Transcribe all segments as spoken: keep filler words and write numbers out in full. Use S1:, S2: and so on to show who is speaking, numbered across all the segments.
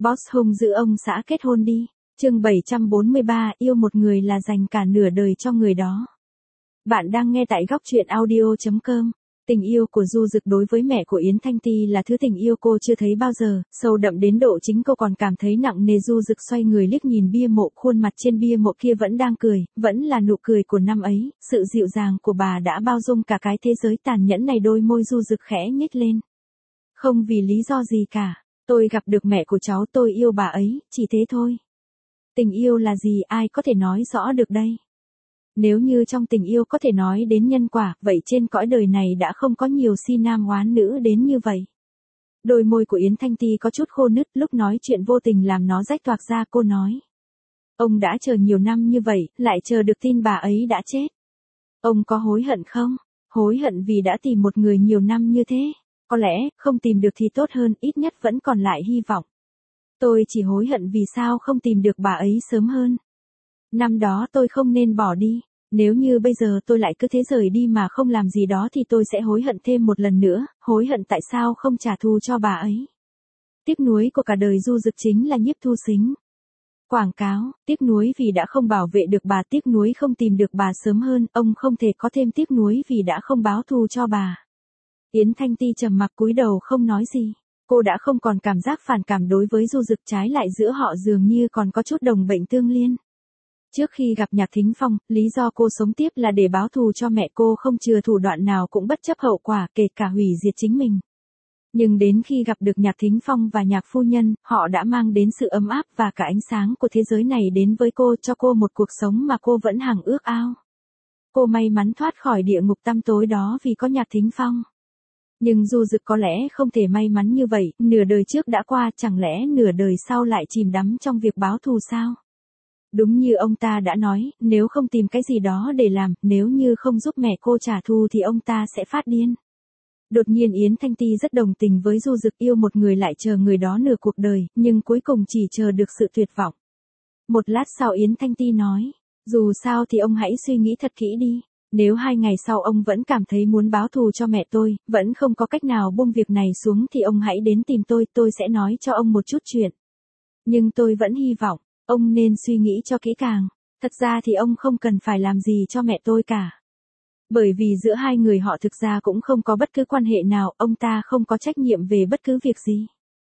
S1: Boss Hung giữ ông xã kết hôn đi. Chương bảy trăm bốn mươi ba, yêu một người là dành cả nửa đời cho người đó. Bạn đang nghe tại góc truyện audio chấm com. Tình yêu của Du Dực đối với mẹ của Yến Thanh Ti là thứ tình yêu cô chưa thấy bao giờ, sâu đậm đến độ chính cô còn cảm thấy nặng nề. Du Dực xoay người liếc nhìn bia mộ, khuôn mặt trên bia mộ kia vẫn đang cười, vẫn là nụ cười của năm ấy, sự dịu dàng của bà đã bao dung cả cái thế giới tàn nhẫn này. Đôi môi Du Dực khẽ nhếch lên. Không vì lý do gì cả, tôi gặp được mẹ của cháu, tôi yêu bà ấy, chỉ thế thôi. Tình yêu là gì, ai có thể nói rõ được đây? Nếu như trong tình yêu có thể nói đến nhân quả, vậy trên cõi đời này đã không có nhiều si nam oán nữ đến như vậy. Đôi môi của Yến Thanh Ti có chút khô nứt, lúc nói chuyện vô tình làm nó rách toạc ra. Cô nói, ông đã chờ nhiều năm như vậy, lại chờ được tin bà ấy đã chết. Ông có hối hận không? Hối hận vì đã tìm một người nhiều năm như thế. Có lẽ, không tìm được thì tốt hơn, ít nhất vẫn còn lại hy vọng. Tôi chỉ hối hận vì sao không tìm được bà ấy sớm hơn. Năm đó tôi không nên bỏ đi. Nếu như bây giờ tôi lại cứ thế rời đi mà không làm gì đó thì tôi sẽ hối hận thêm một lần nữa, hối hận tại sao không trả thù cho bà ấy. Tiếc nuối của cả đời Du Dực chính là Nhiếp Thu Xính. Quảng cáo, tiếc nuối vì đã không bảo vệ được bà, tiếc nuối không tìm được bà sớm hơn, ông không thể có thêm tiếc nuối vì đã không báo thù cho bà. Yến Thanh Ti trầm mặc cúi đầu không nói gì. Cô đã không còn cảm giác phản cảm đối với Du Dực, trái lại giữa họ dường như còn có chút đồng bệnh tương liên. Trước khi gặp Nhạc Thính Phong, lý do cô sống tiếp là để báo thù cho mẹ cô, không chừa thủ đoạn nào cũng bất chấp hậu quả, kể cả hủy diệt chính mình. Nhưng đến khi gặp được Nhạc Thính Phong và Nhạc phu nhân, họ đã mang đến sự ấm áp và cả ánh sáng của thế giới này đến với cô, cho cô một cuộc sống mà cô vẫn hằng ước ao. Cô may mắn thoát khỏi địa ngục tăm tối đó vì có Nhạc Thính Phong. Nhưng Du Dực có lẽ không thể may mắn như vậy, nửa đời trước đã qua, chẳng lẽ nửa đời sau lại chìm đắm trong việc báo thù sao? Đúng như ông ta đã nói, nếu không tìm cái gì đó để làm, nếu như không giúp mẹ cô trả thù thì ông ta sẽ phát điên. Đột nhiên Yến Thanh Ti rất đồng tình với Du Dực, yêu một người lại chờ người đó nửa cuộc đời, nhưng cuối cùng chỉ chờ được sự tuyệt vọng. Một lát sau Yến Thanh Ti nói, dù sao thì ông hãy suy nghĩ thật kỹ đi. Nếu hai ngày sau ông vẫn cảm thấy muốn báo thù cho mẹ tôi, vẫn không có cách nào buông việc này xuống thì ông hãy đến tìm tôi, tôi sẽ nói cho ông một chút chuyện. Nhưng tôi vẫn hy vọng, ông nên suy nghĩ cho kỹ càng. Thật ra thì ông không cần phải làm gì cho mẹ tôi cả. Bởi vì giữa hai người họ thực ra cũng không có bất cứ quan hệ nào, ông ta không có trách nhiệm về bất cứ việc gì.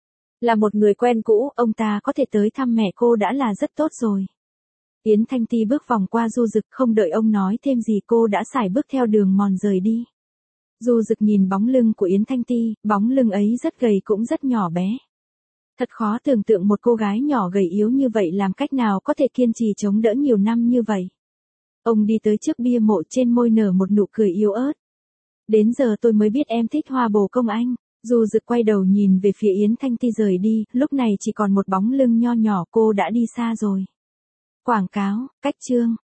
S1: Là một người quen cũ, ông ta có thể tới thăm mẹ cô đã là rất tốt rồi. Yến Thanh Ti bước vòng qua Du Dực, không đợi ông nói thêm gì cô đã sải bước theo đường mòn rời đi. Du Dực nhìn bóng lưng của Yến Thanh Ti, bóng lưng ấy rất gầy cũng rất nhỏ bé. Thật khó tưởng tượng một cô gái nhỏ gầy yếu như vậy làm cách nào có thể kiên trì chống đỡ nhiều năm như vậy. Ông đi tới trước bia mộ, trên môi nở một nụ cười yếu ớt. Đến giờ tôi mới biết em thích Hoa Bồ Công Anh. Du Dực quay đầu nhìn về phía Yến Thanh Ti rời đi, lúc này chỉ còn một bóng lưng nho nhỏ, cô đã đi xa rồi. Quảng cáo, cách chương.